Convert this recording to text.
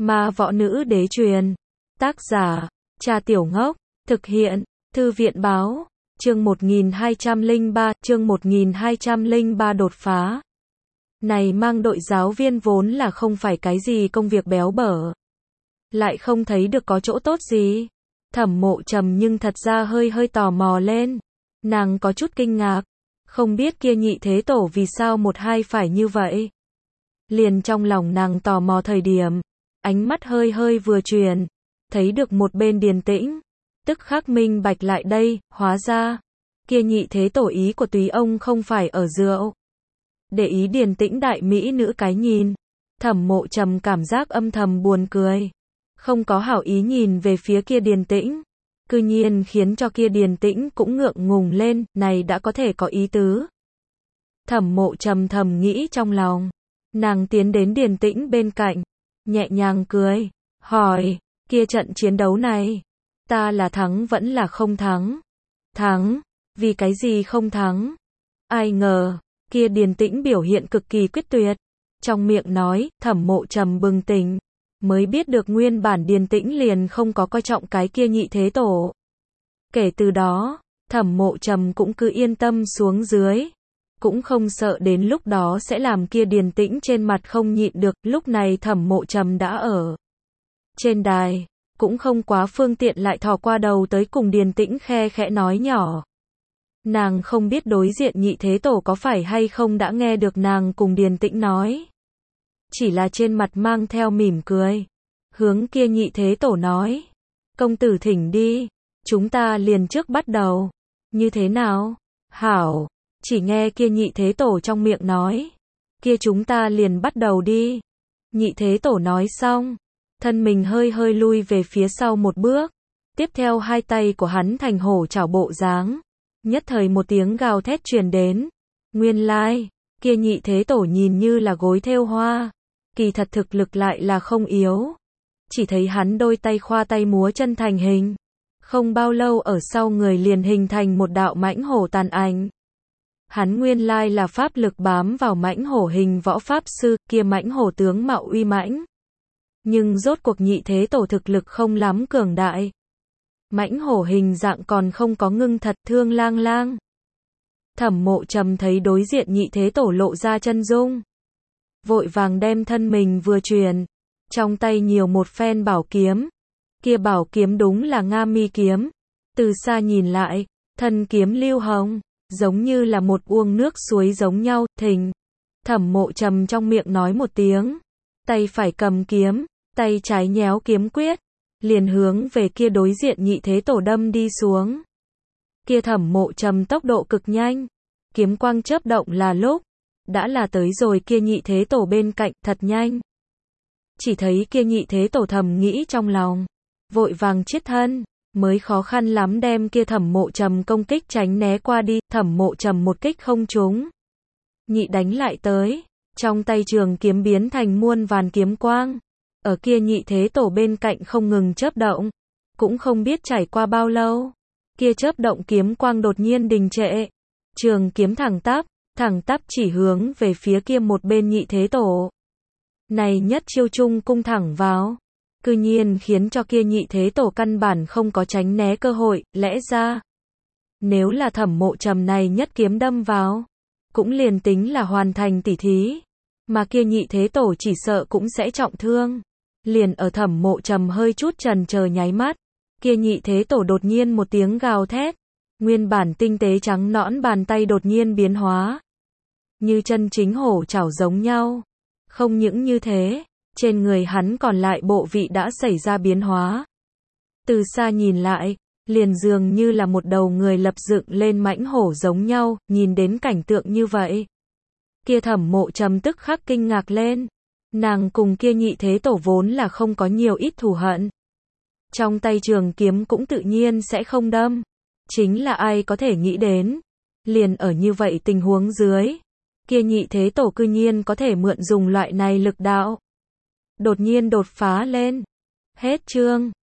Ma võ nữ đế truyền. Tác giả, Cha Tiểu Ngốc. Thực hiện, Thư viện báo. Chương 1203 đột phá. Này mang đội giáo viên vốn là không phải cái gì công việc béo bở. Lại không thấy được có chỗ tốt gì. Thẩm Mộ Trầm nhưng thật ra hơi tò mò lên. Nàng có chút kinh ngạc. Không biết kia nhị thế tổ vì sao một hai phải như vậy. Liền trong lòng nàng tò mò thời điểm. Ánh mắt hơi vừa chuyển. Thấy được một bên Điền Tĩnh. Tức khắc minh bạch lại đây, hóa ra. Kia nhị thế tổ ý của túy ông không phải ở rượu. Để ý Điền Tĩnh đại mỹ nữ cái nhìn. Thẩm Mộ Trầm cảm giác âm thầm buồn cười. Không có hảo ý nhìn về phía kia Điền Tĩnh. Cư nhiên khiến cho kia Điền Tĩnh cũng ngượng ngùng lên, này đã có thể có ý tứ. Thẩm Mộ Trầm thầm nghĩ trong lòng. Nàng tiến đến Điền Tĩnh bên cạnh. Nhẹ nhàng cười. Hỏi, kia trận chiến đấu này. Ta là thắng vẫn là không thắng? Thắng. Vì cái gì không thắng? Ai ngờ, kia Điền Tĩnh biểu hiện cực kỳ quyết tuyệt. Trong miệng nói, Thẩm Mộ Trầm bừng tỉnh. Mới biết được nguyên bản Điền Tĩnh liền không có coi trọng cái kia nhị thế tổ. Kể từ đó, Thẩm Mộ Trầm cũng cứ yên tâm xuống dưới. Cũng không sợ đến lúc đó sẽ làm kia Điền Tĩnh trên mặt không nhịn được. Lúc này Thẩm Mộ Trầm đã ở trên đài. Cũng không quá phương tiện lại thò qua đầu tới cùng Điền Tĩnh khe khẽ nói nhỏ. Nàng không biết đối diện nhị thế tổ có phải hay không đã nghe được nàng cùng Điền Tĩnh nói. Chỉ là trên mặt mang theo mỉm cười. Hướng kia nhị thế tổ nói. Công tử thỉnh đi. Chúng ta liền trước bắt đầu. Như thế nào? Hảo. Chỉ nghe kia nhị thế tổ trong miệng nói. Kia chúng ta liền bắt đầu đi. Nhị thế tổ nói xong. Thân mình hơi lui về phía sau một bước. Tiếp theo hai tay của hắn thành hổ chảo bộ dáng. Nhất thời một tiếng gào thét truyền đến. Nguyên lai, kia nhị thế tổ nhìn như là gối thêu hoa. Kỳ thật thực lực lại là không yếu. Chỉ thấy hắn đôi tay khoa tay múa chân thành hình. Không bao lâu ở sau người liền hình thành một đạo mãnh hổ tàn ảnh. Hắn nguyên lai là pháp lực bám vào mãnh hổ hình võ pháp sư, kia mãnh hổ tướng mạo uy mãnh. Nhưng rốt cuộc nhị thế tổ thực lực không lắm cường đại. Mãnh hổ hình dạng còn không có ngưng thật thương lang lang. Thẩm Mộ Trầm thấy đối diện nhị thế tổ lộ ra chân dung. Vội vàng đem thân mình vừa truyền. Trong tay nhiều một phen bảo kiếm. Kia bảo kiếm đúng là Nga Mi kiếm. Từ xa nhìn lại, thân kiếm lưu hồng. Giống như là một uông nước suối giống nhau, thình. Thẩm Mộ Trầm trong miệng nói một tiếng. Tay phải cầm kiếm, tay trái nhéo kiếm quyết. Liền hướng về kia đối diện nhị thế tổ đâm đi xuống. Kia Thẩm Mộ Trầm tốc độ cực nhanh. Kiếm quang chớp động là lúc. Đã là tới rồi kia nhị thế tổ bên cạnh thật nhanh. Chỉ thấy kia nhị thế tổ thầm nghĩ trong lòng. Vội vàng chiết thân. Mới khó khăn lắm đem kia Thẩm Mộ Trầm công kích tránh né qua đi. Thẩm Mộ Trầm một kích không trúng. Nhị đánh lại tới. Trong tay trường kiếm biến thành muôn vàn kiếm quang. Ở kia nhị thế tổ bên cạnh không ngừng chớp động. Cũng không biết trải qua bao lâu. Kia chớp động kiếm quang đột nhiên đình trệ. Trường kiếm thẳng tắp chỉ hướng về phía kia một bên nhị thế tổ. Này nhất chiêu chung cung thẳng vào. Cư nhiên khiến cho kia nhị thế tổ căn bản không có tránh né cơ hội, lẽ ra. Nếu là Thẩm Mộ Trầm này nhất kiếm đâm vào. Cũng liền tính là hoàn thành tỉ thí. Mà kia nhị thế tổ chỉ sợ cũng sẽ trọng thương. Liền ở Thẩm Mộ Trầm hơi chút chần chờ nháy mắt. Kia nhị thế tổ đột nhiên một tiếng gào thét. Nguyên bản tinh tế trắng nõn bàn tay đột nhiên biến hóa. Như chân chính hổ chảo giống nhau. Không những như thế, trên người hắn còn lại bộ vị đã xảy ra biến hóa. Từ xa nhìn lại, liền dường như là một đầu người lập dựng lên mãnh hổ giống nhau, nhìn đến cảnh tượng như vậy. Kia Thẩm Mộ Trầm tức khắc kinh ngạc lên. Nàng cùng kia nhị thế tổ vốn là không có nhiều ít thù hận. Trong tay trường kiếm cũng tự nhiên sẽ không đâm. Chính là ai có thể nghĩ đến. Liền ở như vậy tình huống dưới. Kia nhị thế tổ cư nhiên có thể mượn dùng loại này lực đạo. Đột nhiên đột phá lên. Hết chương.